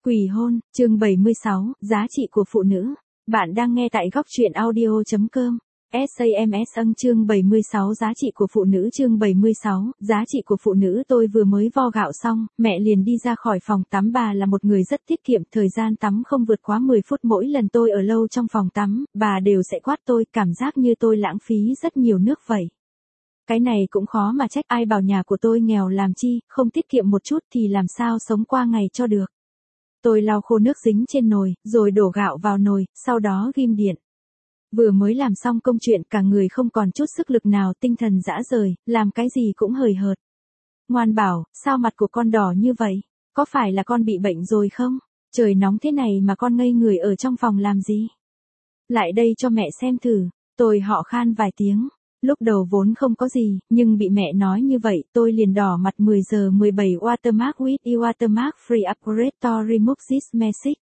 Quỷ hôn, chương 76, giá trị của phụ nữ. Bạn đang nghe tại góc truyện audio.com. SAMS âng chương 76 giá trị của phụ nữ chương 76, giá trị của phụ nữ. Tôi vừa mới vo gạo xong, mẹ liền đi ra khỏi phòng tắm. Bà là một người rất tiết kiệm, thời gian tắm không vượt quá 10 phút. Mỗi lần tôi ở lâu trong phòng tắm, bà đều sẽ quát tôi, cảm giác như tôi lãng phí rất nhiều nước vậy. Cái này cũng khó mà trách, ai bảo nhà của tôi nghèo làm chi, không tiết kiệm một chút thì làm sao sống qua ngày cho được. Tôi lau khô nước dính trên nồi, rồi đổ gạo vào nồi, sau đó ghim điện. Vừa mới làm xong công chuyện, cả người không còn chút sức lực nào, tinh thần rã rời, làm cái gì cũng hời hợt. Ngoan bảo, sao mặt của con đỏ như vậy? Có phải là con bị bệnh rồi không? Trời nóng thế này mà con ngây người ở trong phòng làm gì? Lại đây cho mẹ xem thử. Tôi họ khan vài tiếng. Lúc đầu vốn không có gì, nhưng bị mẹ nói như vậy, tôi liền đỏ mặt. 10 giờ 17 Watermark with e-Watermark Free Upgrade to Remove this message.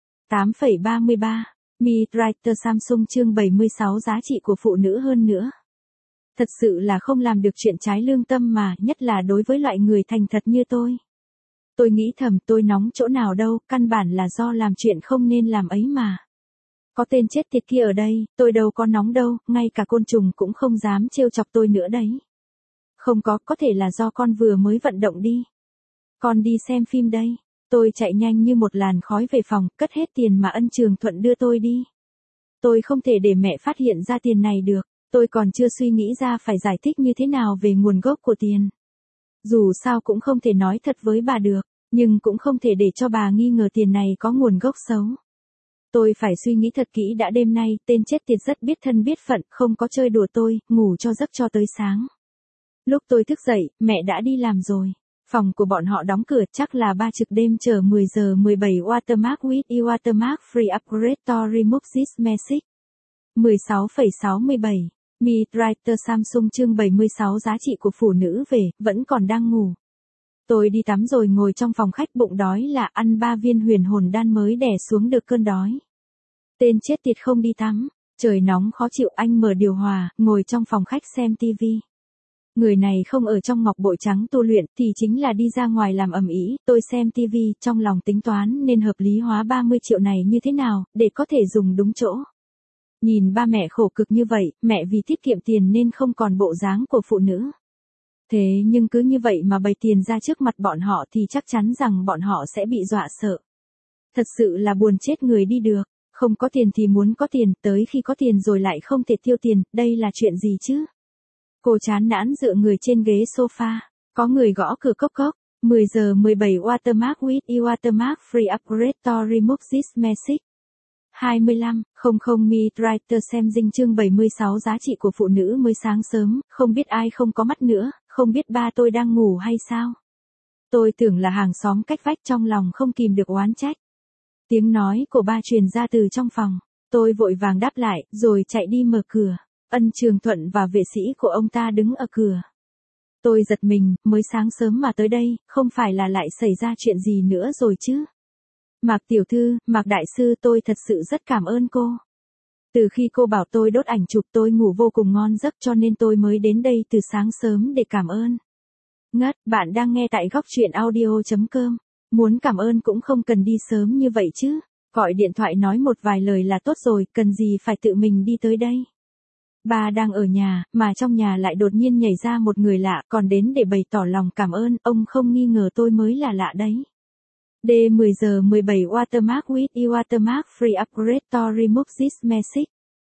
8,33. Mi Writer Samsung chương 76 giá trị của phụ nữ hơn nữa. Thật sự là không làm được chuyện trái lương tâm mà, nhất là đối với loại người thành thật như tôi. Tôi nghĩ thầm, tôi nóng chỗ nào đâu, căn bản là do làm chuyện không nên làm ấy mà. Có tên chết tiệt kia ở đây, tôi đâu có nóng đâu, ngay cả côn trùng cũng không dám trêu chọc tôi nữa đấy. Không có thể là do con vừa mới vận động đi. Con đi xem phim đây. Tôi chạy nhanh như một làn khói về phòng, cất hết tiền mà Ân Trường Thuận đưa tôi đi. Tôi không thể để mẹ phát hiện ra tiền này được, tôi còn chưa suy nghĩ ra phải giải thích như thế nào về nguồn gốc của tiền. Dù sao cũng không thể nói thật với bà được, nhưng cũng không thể để cho bà nghi ngờ tiền này có nguồn gốc xấu. Tôi phải suy nghĩ thật kỹ đã, đêm nay, tên chết tiệt rất biết thân biết phận, không có chơi đùa tôi, ngủ cho giấc cho tới sáng. Lúc tôi thức dậy, mẹ đã đi làm rồi. Phòng của bọn họ đóng cửa, chắc là ba trực đêm chờ. 10 giờ 17 Watermark with e-Watermark Free Upgrade to Remove this message. 16,67. Mi Writer Samsung chương 76 giá trị của phụ nữ về, vẫn còn đang ngủ. Tôi đi tắm rồi ngồi trong phòng khách, bụng đói là ăn 3 viên huyền hồn đan mới đè xuống được cơn đói. Tên chết tiệt không đi tắm, trời nóng khó chịu, anh mở điều hòa, ngồi trong phòng khách xem tivi. Người này không ở trong ngọc bội trắng tu luyện thì chính là đi ra ngoài làm ầm ĩ. Tôi xem tivi, trong lòng tính toán nên hợp lý hóa 30 triệu này như thế nào, để có thể dùng đúng chỗ. Nhìn ba mẹ khổ cực như vậy, mẹ vì tiết kiệm tiền nên không còn bộ dáng của phụ nữ. Thế nhưng cứ như vậy mà bày tiền ra trước mặt bọn họ thì chắc chắn rằng bọn họ sẽ bị dọa sợ. Thật sự là buồn chết người đi được, không có tiền thì muốn có tiền, tới khi có tiền rồi lại không thể tiêu tiền, đây là chuyện gì chứ? Cô chán nản dựa người trên ghế sofa, có người gõ cửa cốc cốc. 10 giờ 17 Watermark with e-Watermark Free Upgrade to Remove this message. 25,00 Mi Writer xem dinh chương 76 giá trị của phụ nữ. Mới sáng sớm, không biết ai không có mắt nữa, không biết ba tôi đang ngủ hay sao. Tôi tưởng là hàng xóm cách vách, trong lòng không kìm được oán trách. Tiếng nói của ba truyền ra từ trong phòng, tôi vội vàng đáp lại, rồi chạy đi mở cửa. Ân Trường Thuận và vệ sĩ của ông ta đứng ở cửa. Tôi giật mình, mới sáng sớm mà tới đây, không phải là lại xảy ra chuyện gì nữa rồi chứ? Mạc tiểu thư, Mạc đại sư, tôi thật sự rất cảm ơn cô. Từ khi cô bảo tôi đốt ảnh chụp, tôi ngủ vô cùng ngon giấc, cho nên tôi mới đến đây từ sáng sớm để cảm ơn. Ngất, bạn đang nghe tại góc truyện audio.com. Muốn cảm ơn cũng không cần đi sớm như vậy chứ. Gọi điện thoại nói một vài lời là tốt rồi, cần gì phải tự mình đi tới đây. Ba đang ở nhà, mà trong nhà lại đột nhiên nhảy ra một người lạ, còn đến để bày tỏ lòng cảm ơn, ông không nghi ngờ tôi mới là lạ đấy. D 10 giờ 17 Watermark with e-Watermark Free Upgrade to Remove this message.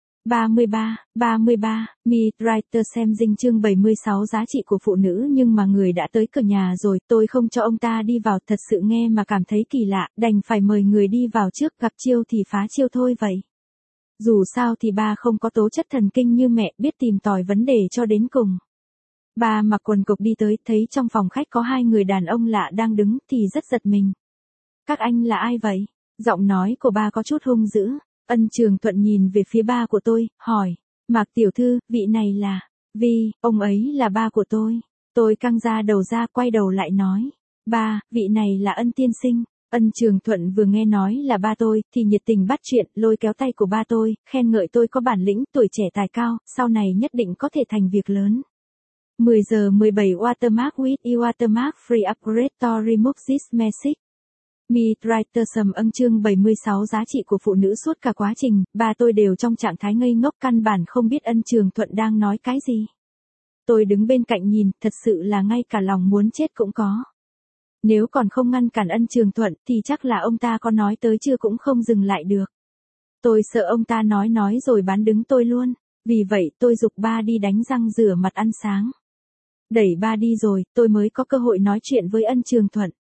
33, Mi Writer xem dinh chương 76 giá trị của phụ nữ. Nhưng mà người đã tới cửa nhà rồi, tôi không cho ông ta đi vào, thật sự nghe mà cảm thấy kỳ lạ, đành phải mời người đi vào trước, gặp chiêu thì phá chiêu thôi vậy. Dù sao thì ba không có tố chất thần kinh như mẹ, biết tìm tòi vấn đề cho đến cùng. Ba mặc quần cộc đi tới, thấy trong phòng khách có 2 người đàn ông lạ đang đứng thì rất giật mình. Các anh là ai vậy? Giọng nói của ba có chút hung dữ. Ân Trường Thuận nhìn về phía ba của tôi, hỏi. Mạc tiểu thư, vị này là... Vi, ông ấy là ba của tôi. Tôi căng ra đầu ra, quay đầu lại nói. Ba, vị này là Ân tiên sinh. Ân Trường Thuận vừa nghe nói là ba tôi, thì nhiệt tình bắt chuyện, lôi kéo tay của ba tôi, khen ngợi tôi có bản lĩnh, tuổi trẻ tài cao, sau này nhất định có thể thành việc lớn. 10 giờ 17 Watermark with e-Watermark Free Upgrade to Remove this message. Midwriter Sầm Ân chương 76 giá trị của phụ nữ suốt cả quá trình, ba tôi đều trong trạng thái ngây ngốc căn bản không biết Ân Trường Thuận đang nói cái gì. Tôi đứng bên cạnh nhìn, thật sự là ngay cả lòng muốn chết cũng có. Nếu còn không ngăn cản Ân Trường Thuận thì chắc là ông ta có nói tới chưa cũng không dừng lại được. Tôi sợ ông ta nói rồi bán đứng tôi luôn, vì vậy tôi giục ba đi đánh răng rửa mặt ăn sáng. Đẩy ba đi rồi, tôi mới có cơ hội nói chuyện với Ân Trường Thuận.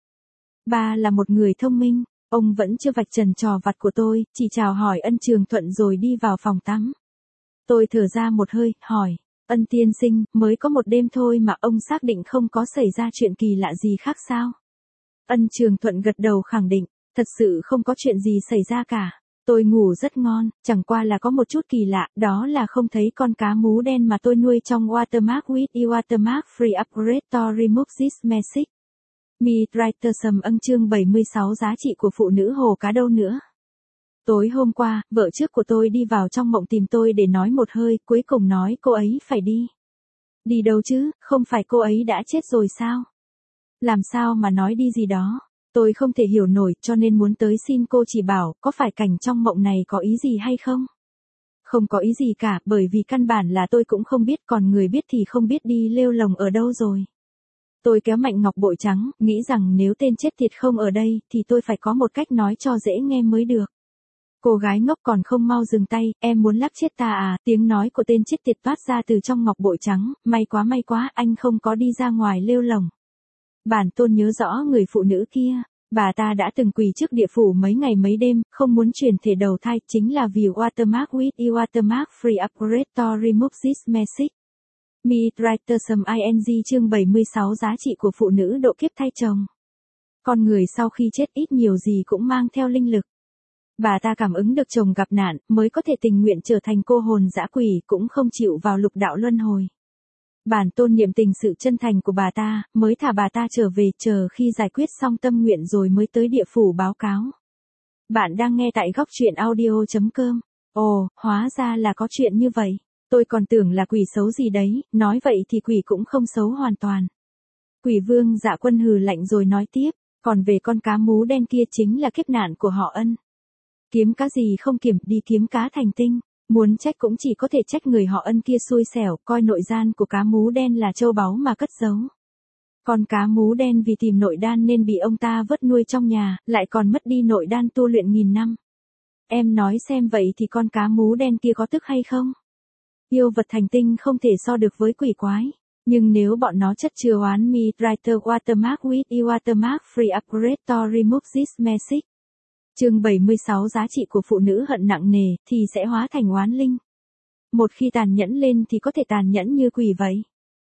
Ba là một người thông minh, ông vẫn chưa vạch trần trò vặt của tôi, chỉ chào hỏi Ân Trường Thuận rồi đi vào phòng tắm. Tôi thở ra một hơi, hỏi, Ân tiên sinh, mới có một đêm thôi mà ông xác định không có xảy ra chuyện kỳ lạ gì khác sao? Ân Trường Thuận gật đầu khẳng định, thật sự không có chuyện gì xảy ra cả. Tôi ngủ rất ngon, chẳng qua là có một chút kỳ lạ, đó là không thấy con cá mú đen mà tôi nuôi trong Watermark with e Watermark Free Upgrade to Remove This Message. Midwriter Sầm Ân chương 76 giá trị của phụ nữ hồ cá đâu nữa. Tối hôm qua, vợ trước của tôi đi vào trong mộng tìm tôi để nói một hơi, cuối cùng nói cô ấy phải đi. Đi đâu chứ, không phải cô ấy đã chết rồi sao? Làm sao mà nói đi gì đó? Tôi không thể hiểu nổi cho nên muốn tới xin cô chỉ bảo có phải cảnh trong mộng này có ý gì hay không? Không có ý gì cả bởi vì căn bản là tôi cũng không biết còn người biết thì không biết đi lêu lồng ở đâu rồi. Tôi kéo mạnh ngọc bội trắng, nghĩ rằng nếu tên chết tiệt không ở đây thì tôi phải có một cách nói cho dễ nghe mới được. Cô gái ngốc còn không mau dừng tay, em muốn lắp chết ta à, tiếng nói của tên chết tiệt toát ra từ trong ngọc bội trắng, may quá, anh không có đi ra ngoài lêu lồng. Bản tôn nhớ rõ người phụ nữ kia, bà ta đã từng quỳ trước địa phủ mấy ngày mấy đêm, không muốn chuyển thể đầu thai, chính là vì Watermark with e Watermark Free Upgrade to Remove This Message. Midwriter Sầm Ing chương 76 giá trị của phụ nữ độ kiếp thay chồng. Con người sau khi chết ít nhiều gì cũng mang theo linh lực. Bà ta cảm ứng được chồng gặp nạn, mới có thể tình nguyện trở thành cô hồn dã quỷ cũng không chịu vào lục đạo luân hồi. Bản tôn niệm tình sự chân thành của bà ta, mới thả bà ta trở về chờ khi giải quyết xong tâm nguyện rồi mới tới địa phủ báo cáo. Bạn đang nghe tại góc truyện audio.com. Ồ, hóa ra là có chuyện như vậy. Tôi còn tưởng là quỷ xấu gì đấy, nói vậy thì quỷ cũng không xấu hoàn toàn. Quỷ vương Dạ Quân hừ lạnh rồi nói tiếp, còn về con cá mú đen kia chính là kiếp nạn của họ Ân. Kiếm cá gì không kiểm, đi kiếm cá thành tinh. Muốn trách cũng chỉ có thể trách người họ Ân kia xui xẻo, coi nội gian của cá mú đen là châu báu mà cất giấu. Con cá mú đen vì tìm nội đan nên bị ông ta vớt nuôi trong nhà, lại còn mất đi nội đan tu luyện nghìn năm. Em nói xem vậy thì con cá mú đen kia có tức hay không? Yêu vật thành tinh không thể so được với quỷ quái. Nhưng nếu bọn nó chất chứa oán Midwriter Watermark with e Watermark Free Upgrade to Remove This Message. Chương 76 giá trị của phụ nữ hận nặng nề thì sẽ hóa thành oán linh. Một khi tàn nhẫn lên thì có thể tàn nhẫn như quỷ vậy.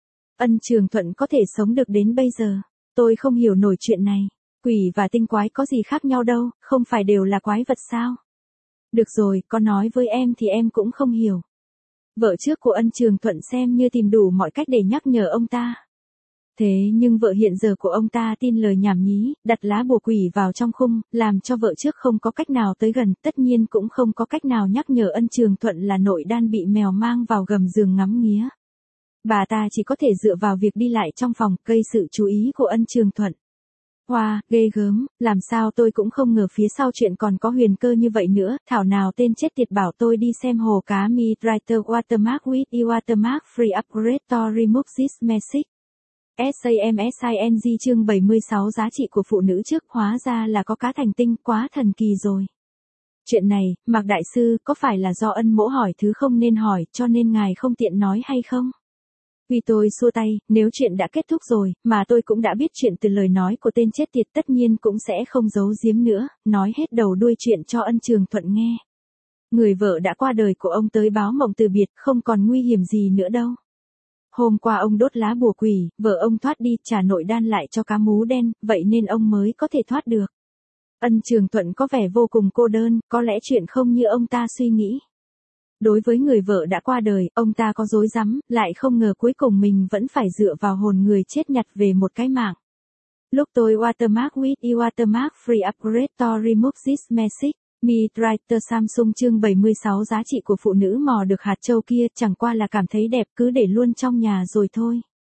Ân Trường Thuận có thể sống được đến bây giờ. Tôi không hiểu nổi chuyện này. Quỷ và tinh quái có gì khác nhau đâu, không phải đều là quái vật sao? Được rồi, có nói với em thì em cũng không hiểu. Vợ trước của Ân Trường Thuận xem như tìm đủ mọi cách để nhắc nhở ông ta. Thế nhưng vợ hiện giờ của ông ta tin lời nhảm nhí, đặt lá bùa quỷ vào trong khung, làm cho vợ trước không có cách nào tới gần, tất nhiên cũng không có cách nào nhắc nhở Ân Trường Thuận là nội đan bị mèo mang vào gầm giường ngắm nghía. Bà ta chỉ có thể dựa vào việc đi lại trong phòng, gây sự chú ý của Ân Trường Thuận. Wow, ghê gớm, làm sao tôi cũng không ngờ phía sau chuyện còn có huyền cơ như vậy nữa, thảo nào tên chết tiệt bảo tôi đi xem hồ cá Midwriter Watermark with e Watermark Free Upgrade to Remove This Message. SAMSING chương 76 giá trị của phụ nữ trước hóa ra là có cá thành tinh, quá thần kỳ rồi. Chuyện này, Mạc Đại Sư, có phải là do Ân mỗ hỏi thứ không nên hỏi cho nên ngài không tiện nói hay không? Vì tôi xua tay, nếu chuyện đã kết thúc rồi, mà tôi cũng đã biết chuyện từ lời nói của tên chết tiệt tất nhiên cũng sẽ không giấu giếm nữa, nói hết đầu đuôi chuyện cho Ân Trường Thuận nghe. Người vợ đã qua đời của ông tới báo mộng từ biệt, không còn nguy hiểm gì nữa đâu. Hôm qua ông đốt lá bùa quỷ, vợ ông thoát đi, trả nội đan lại cho cá mú đen, vậy nên ông mới có thể thoát được. Ân Trường Thuận có vẻ vô cùng cô đơn, có lẽ chuyện không như ông ta suy nghĩ. Đối với người vợ đã qua đời, ông ta có rối rắm, lại không ngờ cuối cùng mình vẫn phải dựa vào hồn người chết nhặt về một cái mạng. Lúc tôi Watermark with e Watermark Free Upgrade to Remove This Message. Midwriter Samsung chương 76 giá trị của phụ nữ mò được hạt châu kia chẳng qua là cảm thấy đẹp cứ để luôn trong nhà rồi thôi.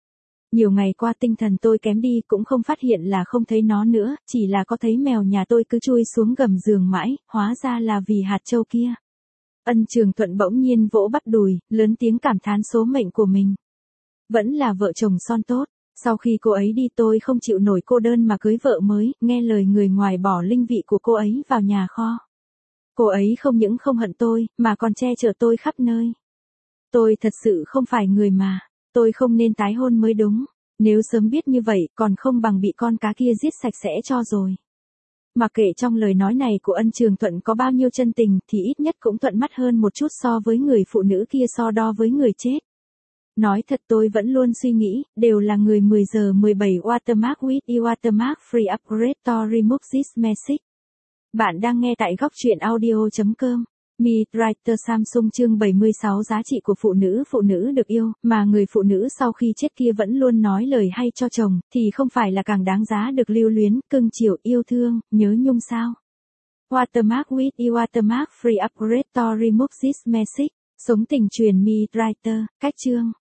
Nhiều ngày qua tinh thần tôi kém đi cũng không phát hiện là không thấy nó nữa, chỉ là có thấy mèo nhà tôi cứ chui xuống gầm giường mãi, hóa ra là vì hạt châu kia. Ân Trường Thuận bỗng nhiên vỗ bắp đùi, lớn tiếng cảm thán số mệnh của mình. Vẫn là vợ chồng son tốt, sau khi cô ấy đi tôi không chịu nổi cô đơn mà cưới vợ mới, nghe lời người ngoài bỏ linh vị của cô ấy vào nhà kho. Cô ấy không những không hận tôi, mà còn che chở tôi khắp nơi. Tôi thật sự không phải người mà, tôi không nên tái hôn mới đúng, nếu sớm biết như vậy còn không bằng bị con cá kia giết sạch sẽ cho rồi. Mặc kệ trong lời nói này của Ân Trường Thuận có bao nhiêu chân tình thì ít nhất cũng thuận mắt hơn một chút so với người phụ nữ kia so đo với người chết. Nói thật tôi vẫn luôn suy nghĩ, đều là người 10 giờ 17 watermark with e watermark free upgrade to remove this message. Bạn đang nghe tại góc truyện audio.com. Midwriter Samsung chương 76 giá trị của phụ nữ được yêu, mà người phụ nữ sau khi chết kia vẫn luôn nói lời hay cho chồng, thì không phải là càng đáng giá được lưu luyến, cưng chiều, yêu thương, nhớ nhung sao? Watermark with e watermark free upgrade to remove this message. Sống tình truyền Midwriter, cách chương.